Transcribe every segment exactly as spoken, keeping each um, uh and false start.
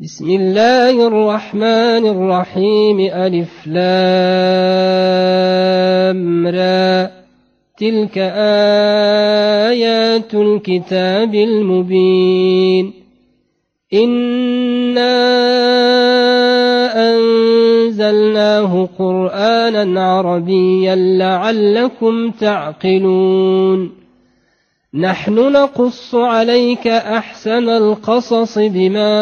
بسم الله الرحمن الرحيم ألف لام را تلك آيات الكتاب المبين إنا أنزلناه قرآنا عربيا لعلكم تعقلون نحن نقص عليك أحسن القصص بما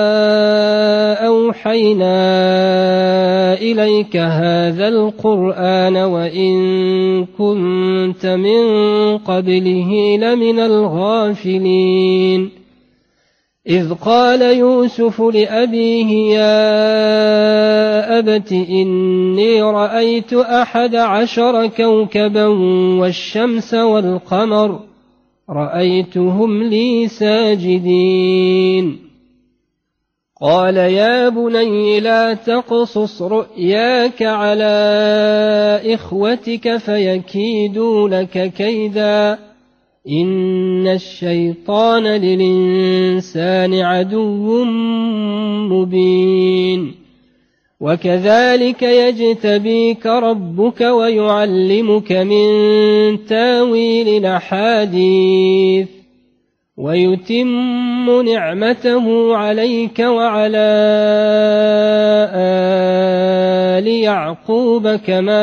أوحينا إليك هذا القرآن وإن كنت من قبله لمن الغافلين إذ قال يوسف لأبيه يا أبت إني رأيت أحد عشر كوكبا والشمس والقمر رأيتهم لي ساجدين قال يا بني لا تقصص رؤياك على إخوتك فيكيدوا لك كيدا إن الشيطان للإنسان عدو مبين وكذلك يجتبيك ربك ويعلمك من تاويل الأحاديث ويتم نعمته عليك وعلى آل يعقوب كما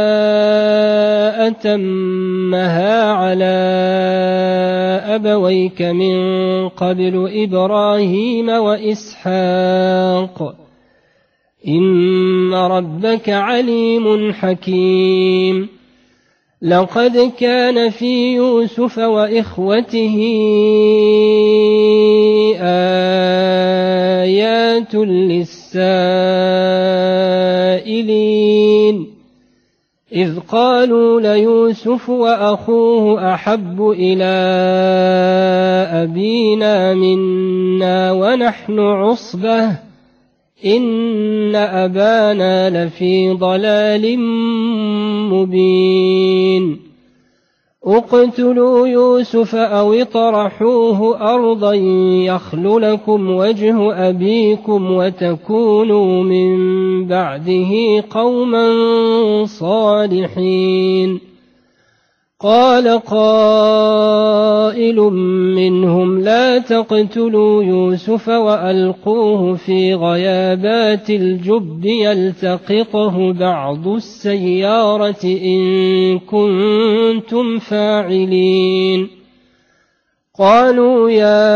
أتمها على أبويك من قبل إبراهيم وإسحاق إن ربك عليم حكيم لقد كان في يوسف وإخوته آيات للسائلين إذ قالوا ليوسف وأخوه أحب إلى أبينا منا ونحن عصبة إن أبانا لفي ضلال مبين اقتلوا يوسف أو اطرحوه أرضا يخل لكم وجه أبيكم وتكونوا من بعده قوما صالحين قال قائل منهم لا تقتلوا يوسف وألقوه في غيابات الجب يلتقطه بعض السيارة إن كنتم فاعلين قالوا يا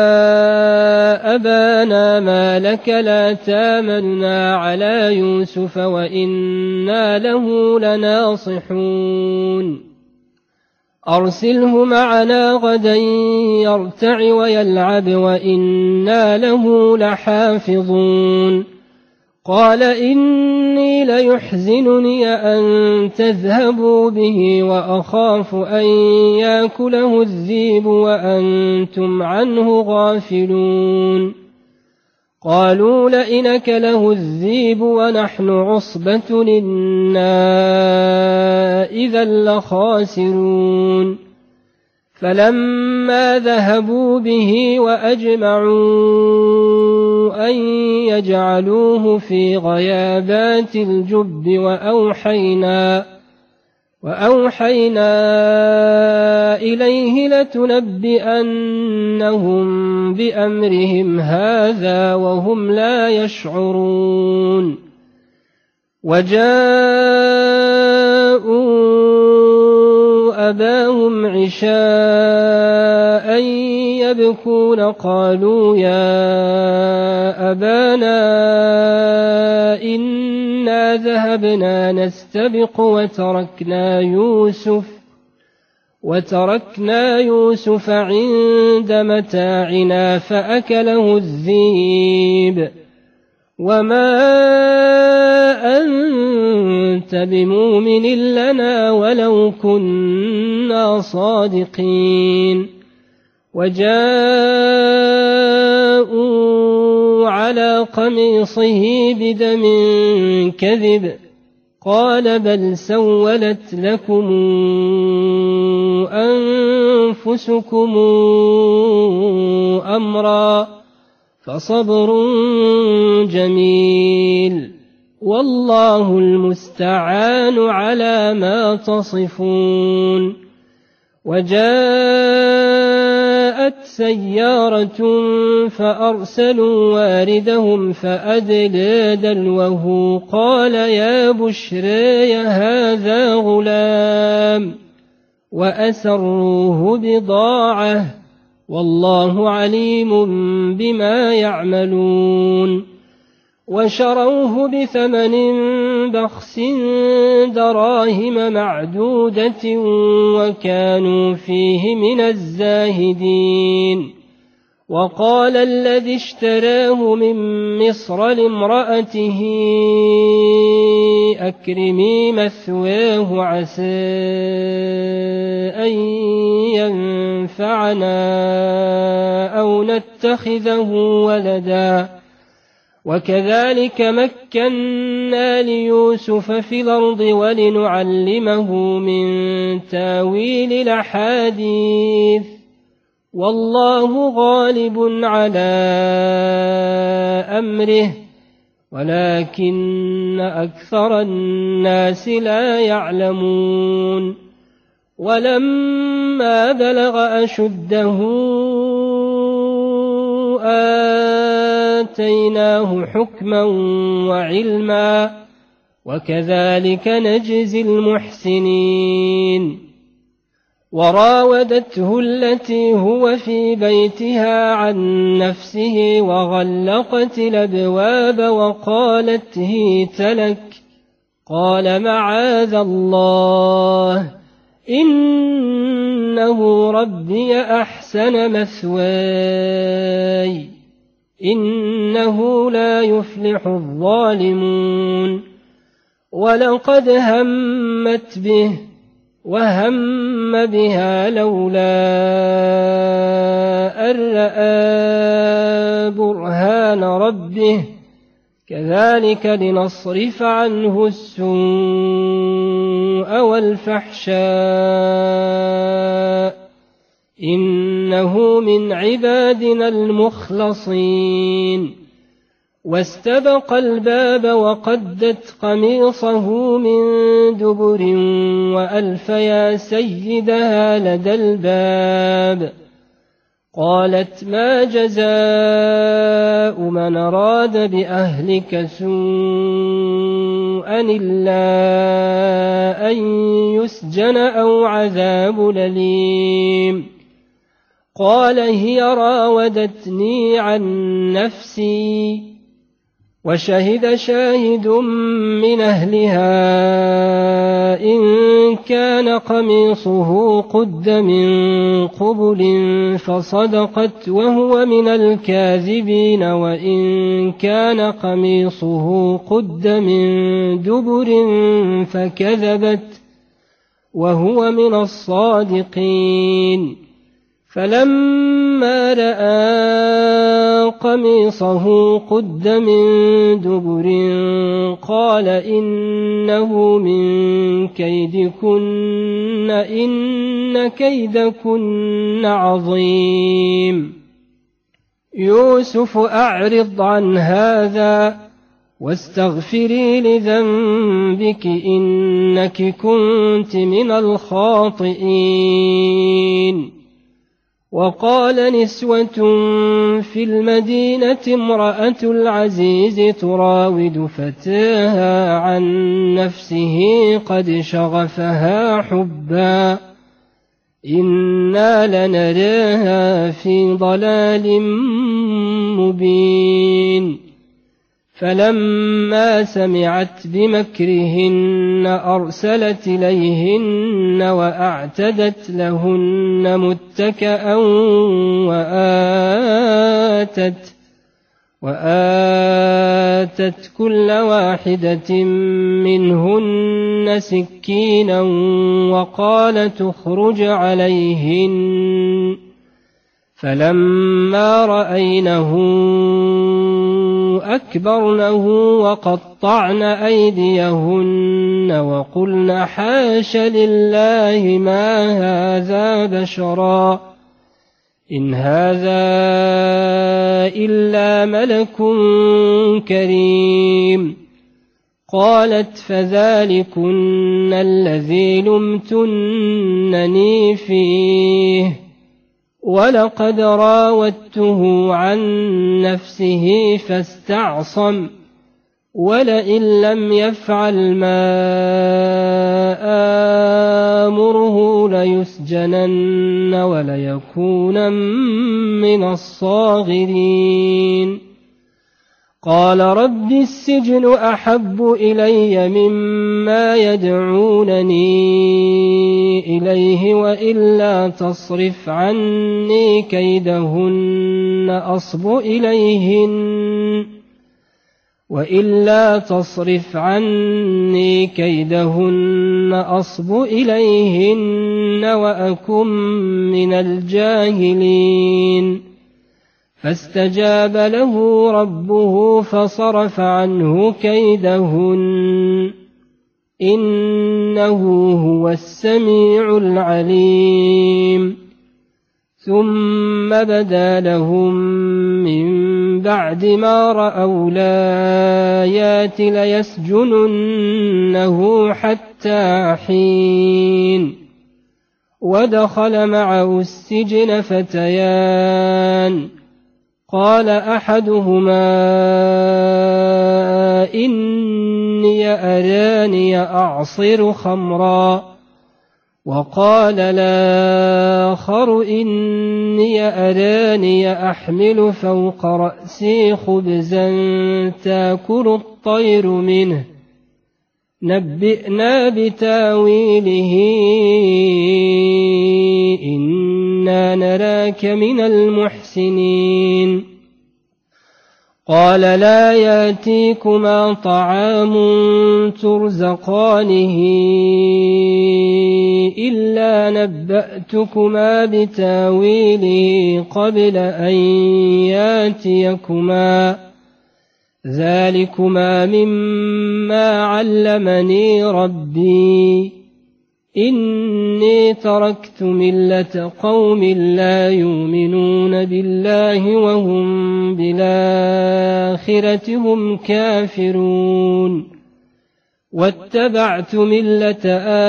أبانا ما لك لا تامنا على يوسف وإنا له لناصحون أرسله معنا غدا يرتع ويلعب وإنا له لحافظون قال إني ليحزنني أن تذهبوا به وأخاف أن يأكله الذئب وأنتم عنه غافلون قالوا لئن أكله الذئب ونحن عصبة إنا إذا لخاسرون فلما ذهبوا به وأجمعوا أن يجعلوه في غيابات الجب وأوحينا وأوحينا إليه لتنبئنهم بأمرهم هذا وهم لا يشعرون وجاءوا أباهم عشاء يبكون قالوا يا أبانا إنا ذهبنا نستبق وتركنا يوسف وتركنا يوسف عند متاعنا فأكله الذئب وما أنت بمؤمن لنا ولو كنا صادقين وجاءوا على قميصه بدم كذب قال بل سولت لكم أنفسكم أمرا فصبر جميل والله المستعان على ما تصفون. وجاءت سيارة فأرسلوا واردهم فأدلى دلوه قال يا بشرى هذا غلام وأسروه بضاعة والله عليم بما يعملون. وشروه بثمن بخس دراهم معدودة وكانوا فيه من الزاهدين. وقال الذي اشتراه من مصر لامرأته أكرمي مثواه عسى أن ينفعنا أو نتخذه ولدا وكذلك مكنا ليوسف في الأرض ولنعلمه من تاويل الأحاديث والله غالب على أمره ولكن أكثر الناس لا يعلمون. ولما بلغ أشده آتيناه حكما وعلما وكذلك نجزي المحسنين. وراودته التي هو في بيتها عن نفسه وغلقت الأبواب وقالت هيت لك قال معاذ الله إنه ربي أحسن مثواي إنه لا يفلح الظالمون. ولقد همت به وهم بها لولا أن رأى برهان ربه كذلك لنصرف عنه السوء والفحشاء إنه من عبادنا المخلصين. واستبق الباب وقدت قميصه من دبر وألف يا سيدها لدى الباب قالت ما جزاء من أراد بأهلك سوءا إلا أن يسجن أو عذاب أليم. قال هي راودتني عن نفسي وشهد شاهد من أهلها إن كان قميصه قد من قبل فصدقت وهو من الكاذبين وإن كان قميصه قد من دبر فكذبت وهو من الصادقين. فلما رأى قميصه قد من دبر قال إنه من كيدكن إن كيدكن عظيم. يوسف أعرض عن هذا واستغفري لذنبك إنك كنت من الخاطئين. وقال نسوة في المدينة امرأة العزيز تراود فتاها عن نفسه قد شغفها حبا إنا لنراها في ضلال مبين. فلما سمعت بمكرهن أرسلت إليهن وأعتدت لهن متكأ وآتت, وآتت كل واحدة منهن سكينا وقالت اخرج عليهن. فلما رأينه أكبرنه وقطعن أيديهن وقلن حاش لله ما هذا بشرا إن هذا إلا ملك كريم. قالت فذلكن الذي لمتنني فيه ولقد راودته عن نفسه فاستعصم ولئن لم يفعل ما آمره ليسجنن وليكونا من الصاغرين. قال رب السجن أحب إلي مما يدعونني إليه وإلا تصرف عني كيدهن أصب إليهن وإلا تصرف عني كيدهن أصب إليهن وأكن من الجاهلين. فاستجاب له ربه فصرف عنه كيدهن إنه هو السميع العليم. ثم بدا لهم من بعد ما رأوا الآيات ليسجننه حتى حين. ودخل معه السجن فتيان قال أحدهما إني أراني أعصر خمرا وقال الآخر إني أراني أحمل فوق رأسي خبزا تأكل الطير منه نبئنا بتاويله إنا نراك من المحسنين. قال لا يأتيكما طعام ترزقانه إلا نبأتكما بتاويله قبل أن يأتيكما ذلكما مما علمني ربي إني تركت ملة قوم لا يؤمنون بالله وهم بالآخرة هم كافرون واتبعت ملة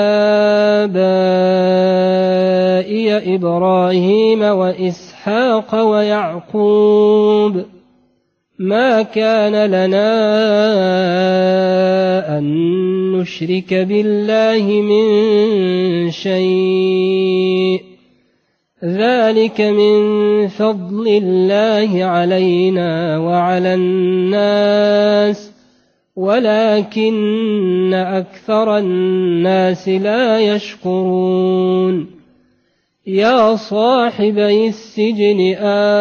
آبائي إبراهيم وإسحاق ويعقوب ما كان لنا أن نشرك بالله من شيء ذلك من فضل الله علينا وعلى الناس ولكن أكثر الناس لا يشكرون. يا صاحبي السجن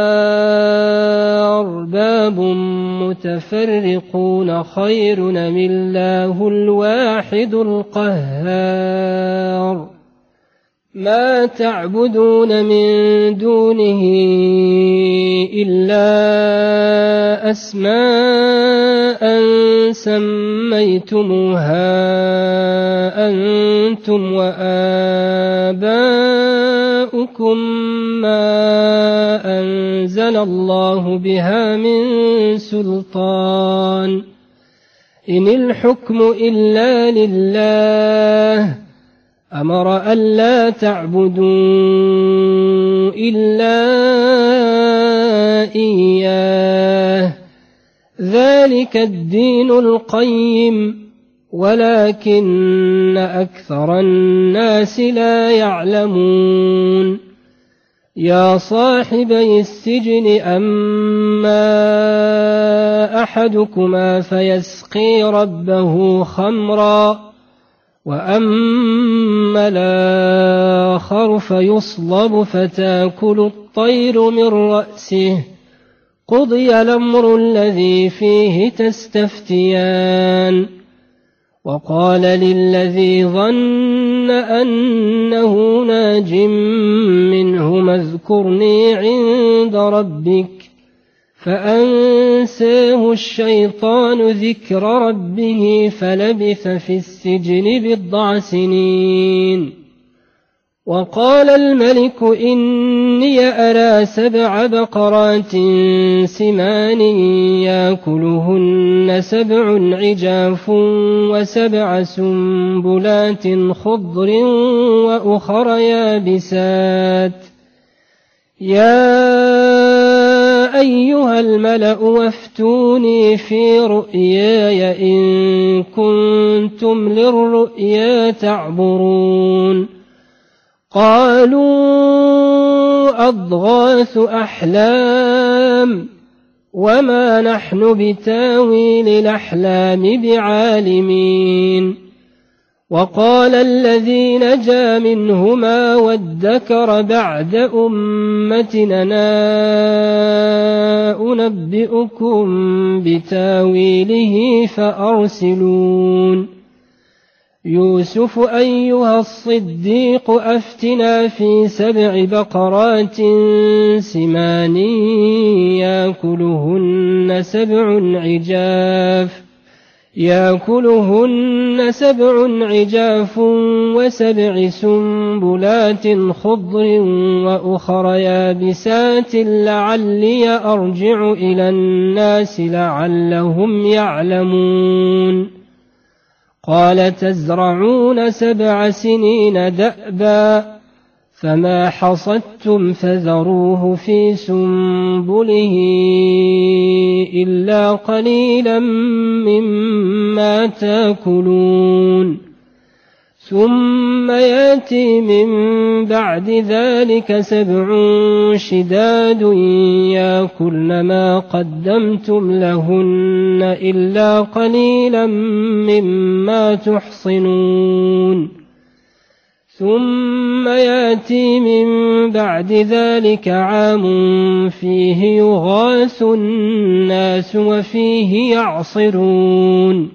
أرباب متفرقون خير أم الله الواحد القهار ما تعبدون من دونه إلا أسماء سميتموها أنتم وآباؤكم ما أنزل الله بها من سلطان إن الحكم إلا لله أمر ألا تعبدوا إلا إياه ذلك الدين القيم ولكن أكثر الناس لا يعلمون. يا صاحبي السجن أما أحدكما فيسقي ربه خمرا وأما الآخر فيصلب فتأكل الطير من رأسه قضي الأمر الذي فيه تستفتيان. وقال للذي ظن أنه ناج منهما اذكرني عند ربك فأنساه الشيطان ذكر ربه فلبث في السجن بضع سنين. وقال الملك إني أرى سبع بقرات سمان يأكلهن سبع عجاف وسبع سنبلات خضر وأخر يابسات يا أيها الملأ وافتوني في رؤياي إن كنتم للرؤيا تعبرون قالوا أضغاث أحلام وما نحن بتاويل الأحلام بعالمين وقال الذي نجا منهما وادكر بعد أمتنا أنبئكم بتاويله فأرسلون يوسف أيها الصديق أفتنا في سبع بقرات سمان يأكلهن سبع عجاف يأكلهن سبع عجاف وسبع سنبلات خضر وأخر يابسات لعلي أرجع إلى الناس لعلهم يعلمون قال تزرعون سبع سنين دأبا فما حصدتم فذروه في سنبله إلا قليلا مما تأكلون ثم يأتي من بعد ذلك سبع شداد يأكلن ما قدمتم لهن إلا قليلا مما تحصنون ثم يأتي من بعد ذلك عام فيه يغاث الناس وفيه يعصرون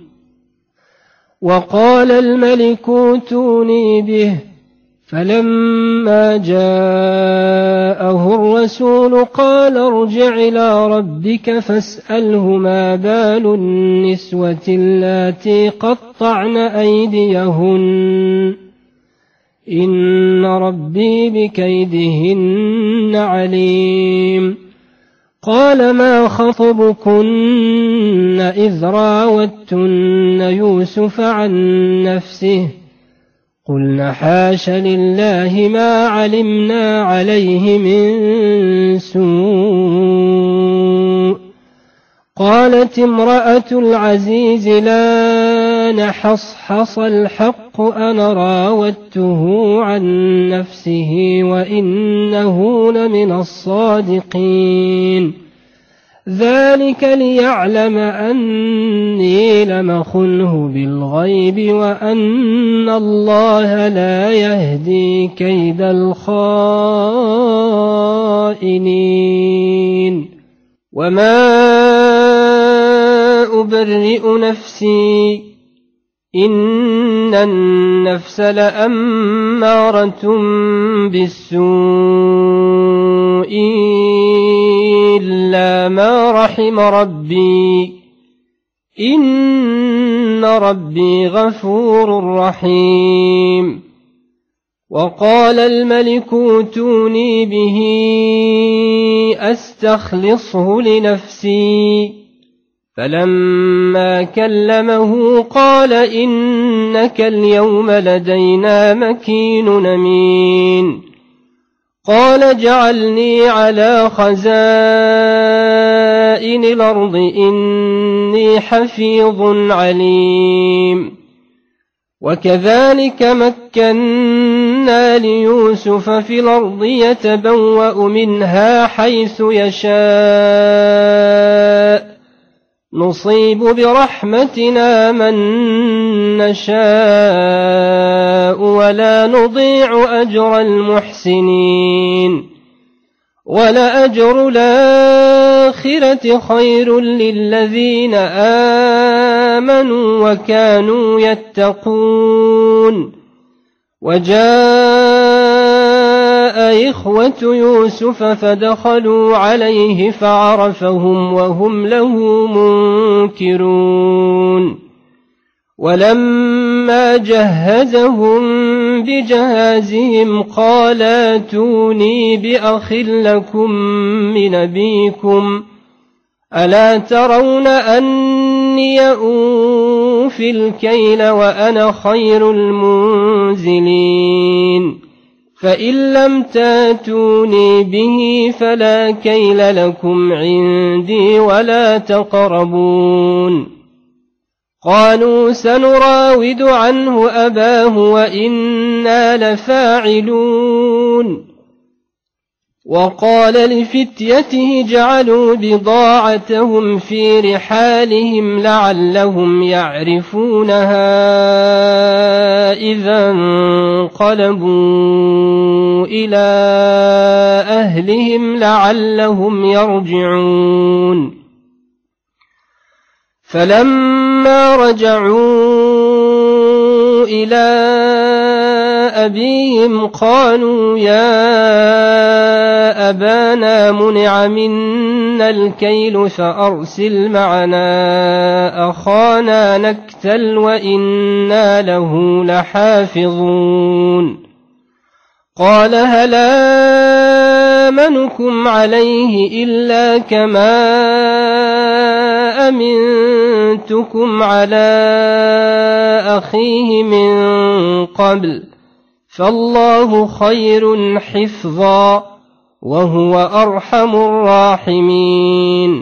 وقال الملك ائتوني به فلما جاءه الرسول قال ارجع إلى ربك فاسأله ما بال النسوة اللاتي قطعن أيديهن إن ربي بكيدهن عليم قال ما خطبكن إذ راوتن يوسف عن نفسه قلن حاش لله ما علمنا عليه من سوء قالت امرأة العزيز لا نحصحص الحق أنا راودته عن نفسه وإنه لمن الصادقين ذلك ليعلم أني لم أخنه بالغيب وأن الله لا يهدي كيد الخائنين وما أبرئ نفسي إن النفس لأمارة بالسوء إلا ما رحم ربي إن ربي غفور رحيم وقال الملك ائتوني به أستخلصه لنفسي فلما كلمه قال إنك اليوم لدينا مكين أمين قال اجعلني على خزائن الأرض إني حفيظ عليم وكذلك مكنا ليوسف في الأرض يتبوأ منها حيث يشاء نصيب برحمتنا من نشاء ولا نضيع أجر المحسنين ولأجر الآخرة خير للذين آمنوا وكانوا يتقون وجاء إخوة يوسف فدخلوا عليه فعرفهم وهم له منكرون ولما فلما جهزهم بجهازهم قال ائتوني بأخ لكم من أبيكم ألا ترون أني أوفي الكيل وأنا خير المنزلين فإن لم تاتوني به فلا كيل لكم عندي ولا تقربون قالوا سنراود عنه أباه وإنا لفاعلون وقال لفتيته جعلوا بضاعتهم في رحالهم لعلهم يعرفونها إذا انقلبوا إلى أهلهم لعلهم يرجعون فلما رجعوا إلى أبيهم قالوا يا أبانا منع منا الكيل فأرسل معنا أخانا نكتل وإنا له لحافظون قال هل آمنكم عليه إلا كما أمنتكم على أخيه من قبل فالله خير حفظا وهو أرحم الراحمين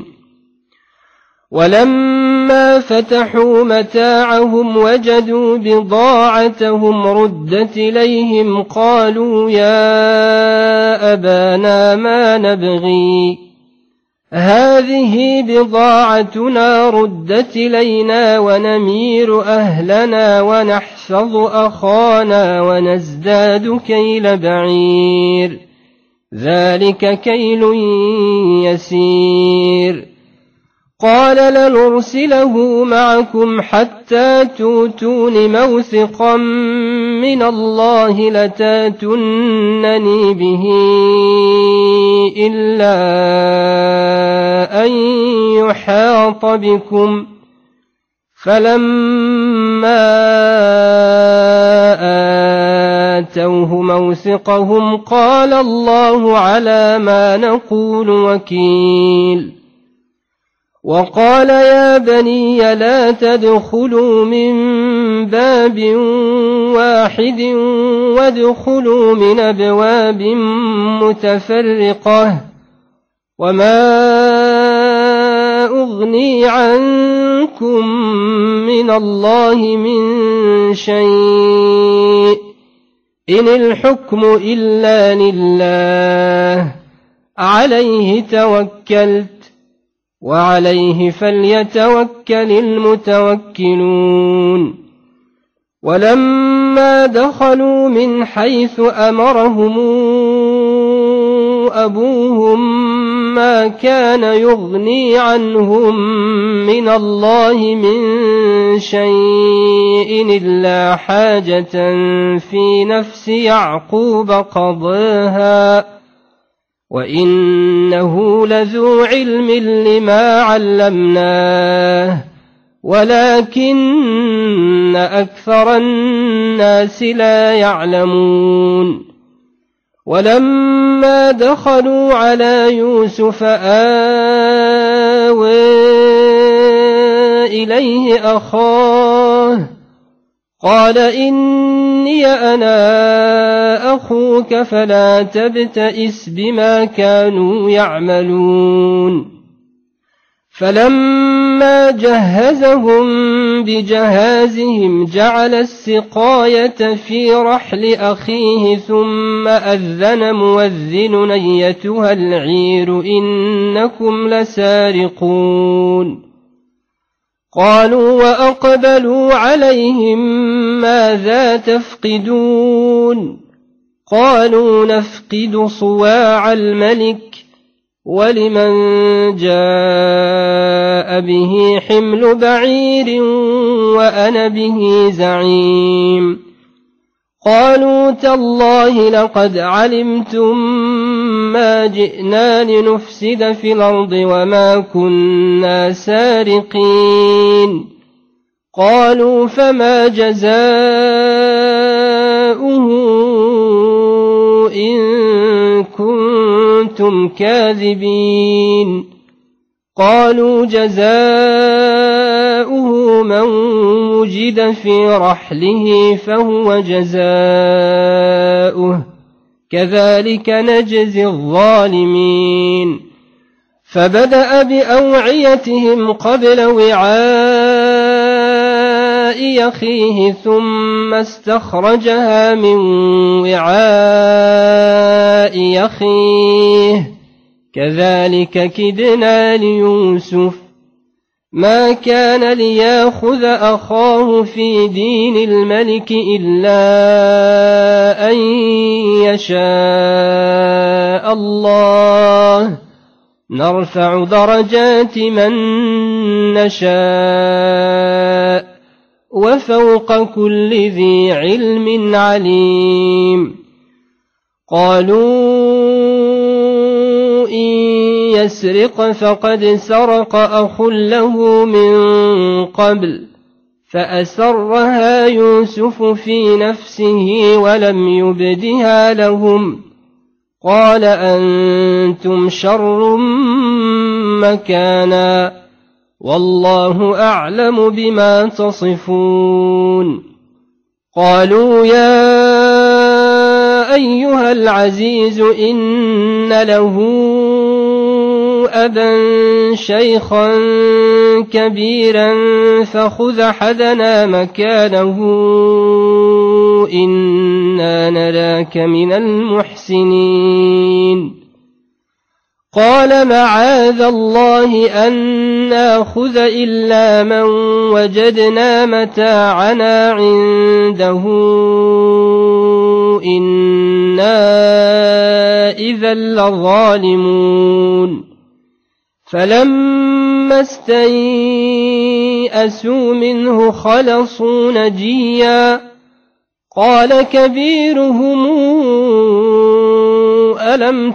ولما فتحوا متاعهم وجدوا بضاعتهم ردت إليهم قالوا يا أبانا ما نبغي هذه بضاعتنا ردت إلينا ونمير أهلنا ونحفظ أخانا ونزداد كيل بعير ذلك كيل يسير قال لنرسله معكم حتى توتون موثقا من الله لتاتونني به إلا أن يحاط بكم فلما آتوه موثقهم قال الله على ما نقول وكيل وقال يا بني لا تدخلوا من باب واحد وادخلوا من أبواب متفرقة وما أغني عنكم من الله من شيء إن الحكم إلا لله عليه توكلت وعليه فليتوكل المتوكلون ولما دخلوا من حيث أمرهم أبوهم ما كان يغني عنهم من الله من شيء إلا حاجة في نفس يعقوب قضاها وإنه لذو علم لما علمناه ولكن أكثر الناس لا يعلمون ولما دخلوا على يوسف آوى إليه أخاه قال إني أنا أخوك فلا تبتئس بما كانوا يعملون فلما جهزهم بجهازهم جعل السقاية في رحل أخيه ثم أذن مؤذن أيتها العير إنكم لسارقون قالوا وأقبلوا عليهم ماذا تفقدون قالوا نفقد صواع الملك ولمن جاء به حمل بعير وأنا به زعيم قالوا تالله لقد علمتم ما جئنا لنفسد في الأرض وما كنا سارقين قالوا فما جزاؤه إن كنتم كاذبين قالوا جزاؤه من وجد في رحله فهو جزاؤه كذلك نجزي الظالمين فبدأ بأوعيتهم قبل وعاء يخيه ثم استخرجها من وعاء يخيه كذلك كدنا ليوسف ما كان ليأخذ أخاه في دين الملك إلا أن يشاء الله نرفع درجات من نشاء وفوق كل ذي علم عليم قالوا إن يسرق فقد سرق أخ له من قبل فأسرها يوسف في نفسه ولم يبدها لهم قال أنتم شر مكانا والله أعلم بما تصفون قالوا يا أيها العزيز إن له أبا شيخا كبيرا فخذ أحدنا مكانه إنا نراك من المحسنين قال معاذ الله أن ناخذ إلا من وجدنا متاعنا عنده إنا إذا لظالمون فلما استيئسوا منه خلصوا نجيا قال كبيرهم ألم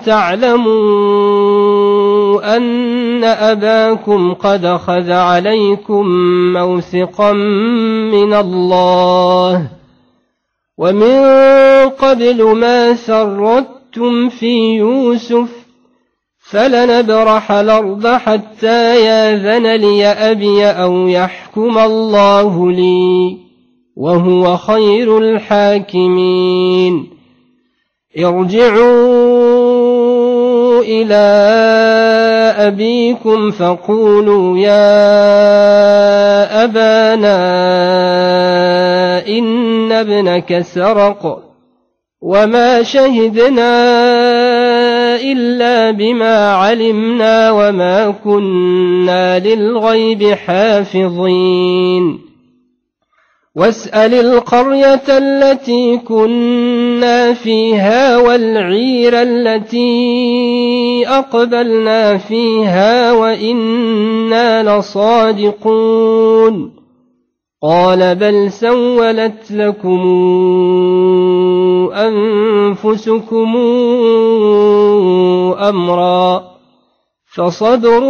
تعلموا أن أباكم قد أخذ عليكم موثقا من الله ومن قبل ما ثرتم في يوسف فلنبرح الأرض حتى ياذن لي أبي أو يحكم الله لي وهو خير الحاكمين ارجعوا إلى أبيكم فقولوا يا أبانا إن ابنك سرق وما شهدنا إلا بما علمنا وما كنا للغيب حافظين واسأل القرية التي كنا فيها والعير التي أقبلنا فيها وإنا لصادقون قال بل سولت لكم أنفسكم أمرا فصبر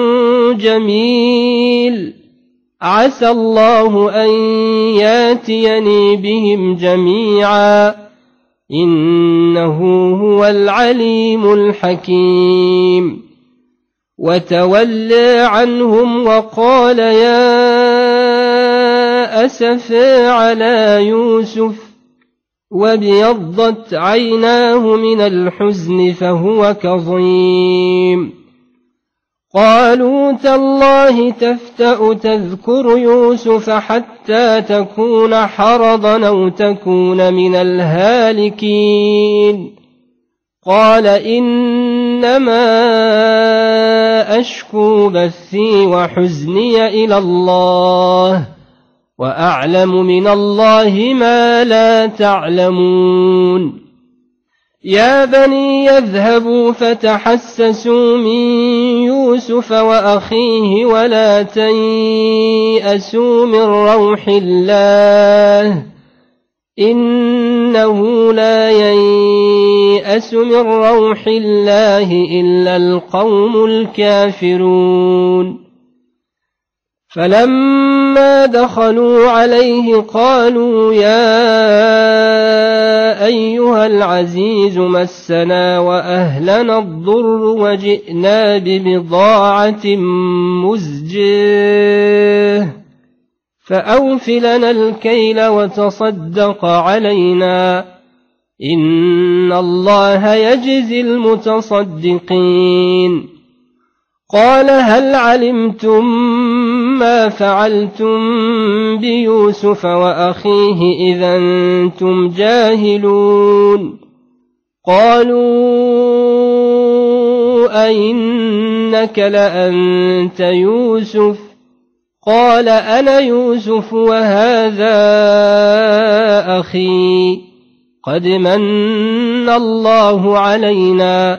جميل عسى الله أن ياتيني بهم جميعا إنه هو العليم الحكيم وتولى عنهم وقال يا أسفا على يوسف وابيضت عيناه من الحزن فهو كظيم قالوا تالله تفتأ تذكر يوسف حتى تكون حرضا أو تكون من الهالكين قال إنما أشكو بثي وحزني إلى الله وأعلم من الله ما لا تعلمون يا بني يذهبوا فتحسسوا من يوسف وأخيه ولا تيأسوا من روح الله إنه لا ييأس من روح الله إلا القوم الكافرون فلما ولما دخلوا عليه قالوا يا أيها العزيز مسنا وأهلنا الضر وجئنا ببضاعة مزجاه فأوف لنا الكيل وتصدق علينا إن الله يجزي المتصدقين. قال هل علمتم ما فعلتم بيوسف وأخيه إذا أنتم جاهلون؟ قالوا أئنك لأنت يوسف؟ قال أنا يوسف وهذا أخي قد من الله علينا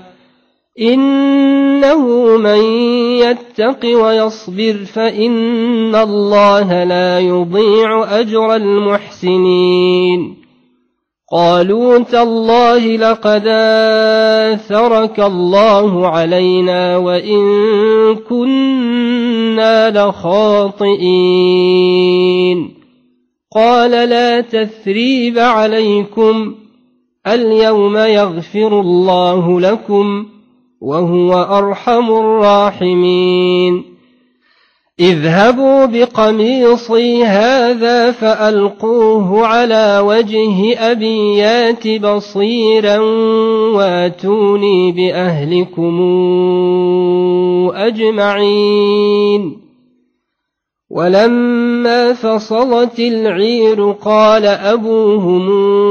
إنه من يتق ويصبر فإن الله لا يضيع أجر المحسنين. قالوا تالله لقد آثرك الله علينا وإن كنا لخاطئين. قال لا تثريب عليكم اليوم يغفر الله لكم وهو أرحم الراحمين. اذهبوا بقميصي هذا فألقوه على وجه أبي يات بصيرا واتوني بأهلكم أجمعين. ولما فصلت العير قال أبوهم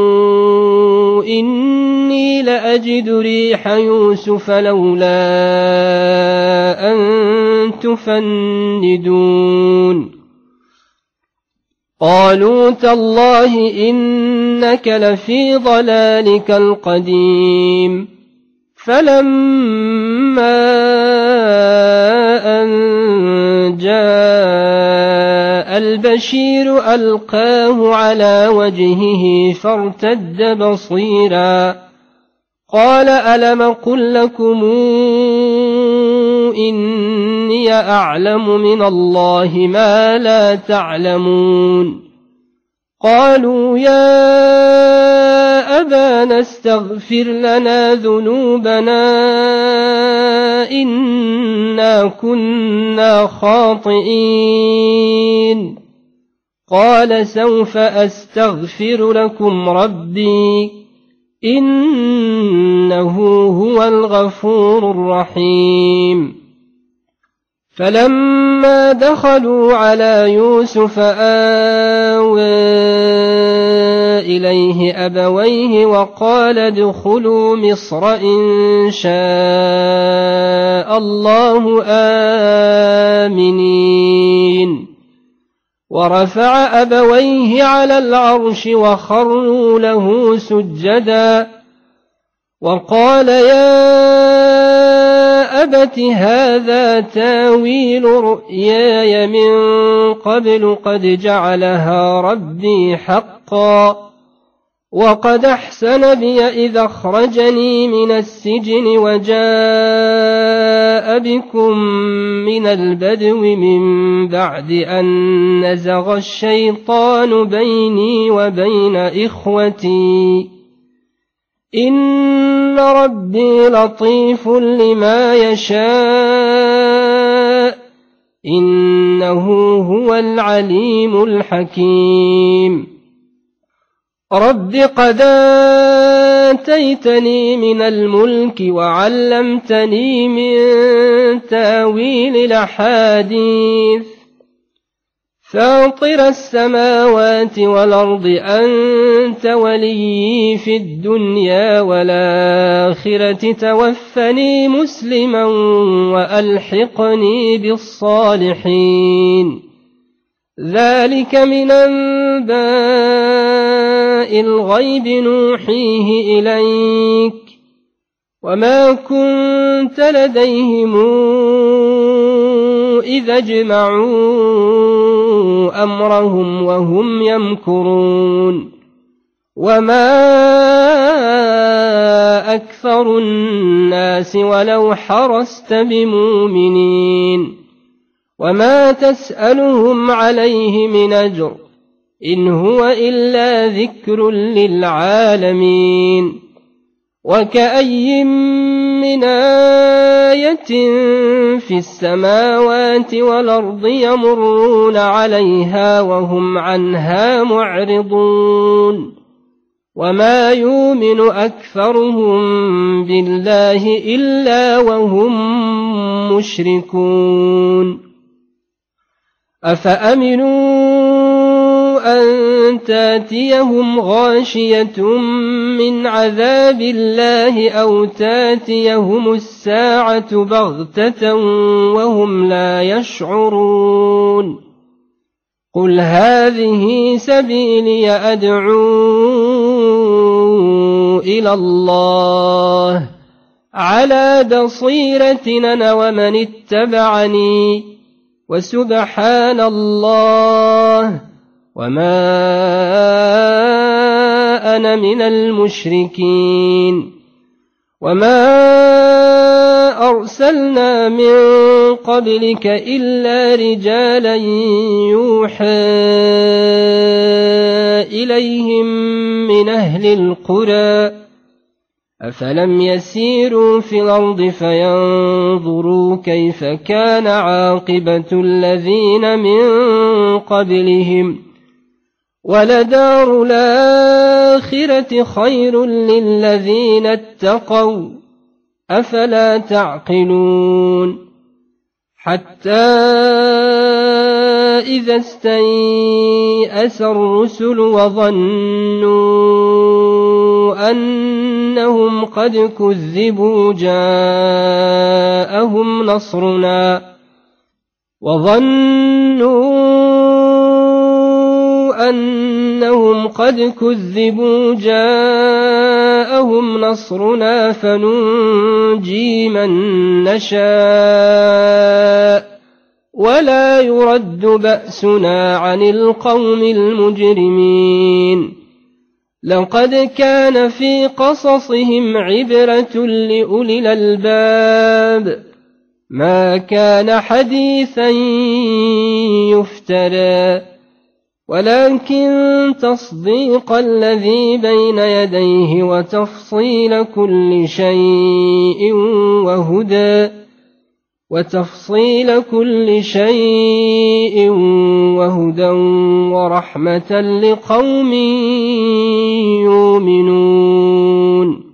إني لأجد ريح يوسف لولا أن تفندون. قالوا تالله إنك لفي ضلالك القديم. فلما أن جاء البشير ألقاه على وجهه فارتد بصيرا قال ألم قل لكم إني أعلم من الله ما لا تعلمون. قالوا يا أبانا استغفر لنا ذنوبنا إنا كنا خاطئين. قال سوف أستغفر لكم ربي إنه هو الغفور الرحيم. فلما دخلوا على يوسف آوى إليه أبويه وقال ادخلوا مصر إن شاء الله آمنين. ورفع أبويه على العرش وخروا له سجدا وقال يا أبت هذا تاويل رؤياي من قبل قد جعلها ربي حقا وقد أحسن بي إذ أخرجني من السجن وجاء بكم من البدو من بعد أن نزغ الشيطان بيني وبين إخوتي إن ربي لطيف لما يشاء إنه هو العليم الحكيم. رب قد آتيتني من الملك وعلمتني من تاويل الأحاديث فاطر السماوات والأرض أنت وليي في الدنيا والآخرة توفني مسلما وألحقني بالصالحين. ذلك من أنباء الغيب نوحيه إليك وما كنت لديهم إذا اجمعوا أمرهم وهم يمكرون وما أكثر الناس ولو حرصت بمؤمنين وما تسألهم عليه من أجر إن هو إلا ذكر للعالمين وكأي من آية في السماوات والأرض يمرون عليها وهم عنها معرضون وما يؤمن أكثرهم بالله إلا وهم مشركون أفأمنوا أن تاتيهم غاشية من عذاب الله أو تاتيهم الساعة بغتة وهم لا يشعرون قل هذه سبيلي أدعو إلى الله على بصيرة أنا ومن اتبعني وسبحان الله وما أنا من المشركين وما أرسلنا من قبلك إلا رجالا يوحى إليهم من أهل القرى أفلم يسيروا في الأرض فينظروا كيف كان عاقبة الذين من قبلهم ولدار الآخرة خير للذين اتقوا أفلا تعقلون حتى إذا استيأس الرسل وظنوا أنهم قد كذبوا جاءهم نصرنا وظنوا أنهم قد كذبوا جاءهم نصرنا فننجي من نشاء ولا يرد بأسنا عن القوم المجرمين لقد كان في قصصهم عبرة لأولي الألباب ما كان حديثا يفترى ولكن تصديق الذي بين يديه وتفصيل كل شيء وهدى وتفصيل كل شيء وهدى ورحمة لقوم يؤمنون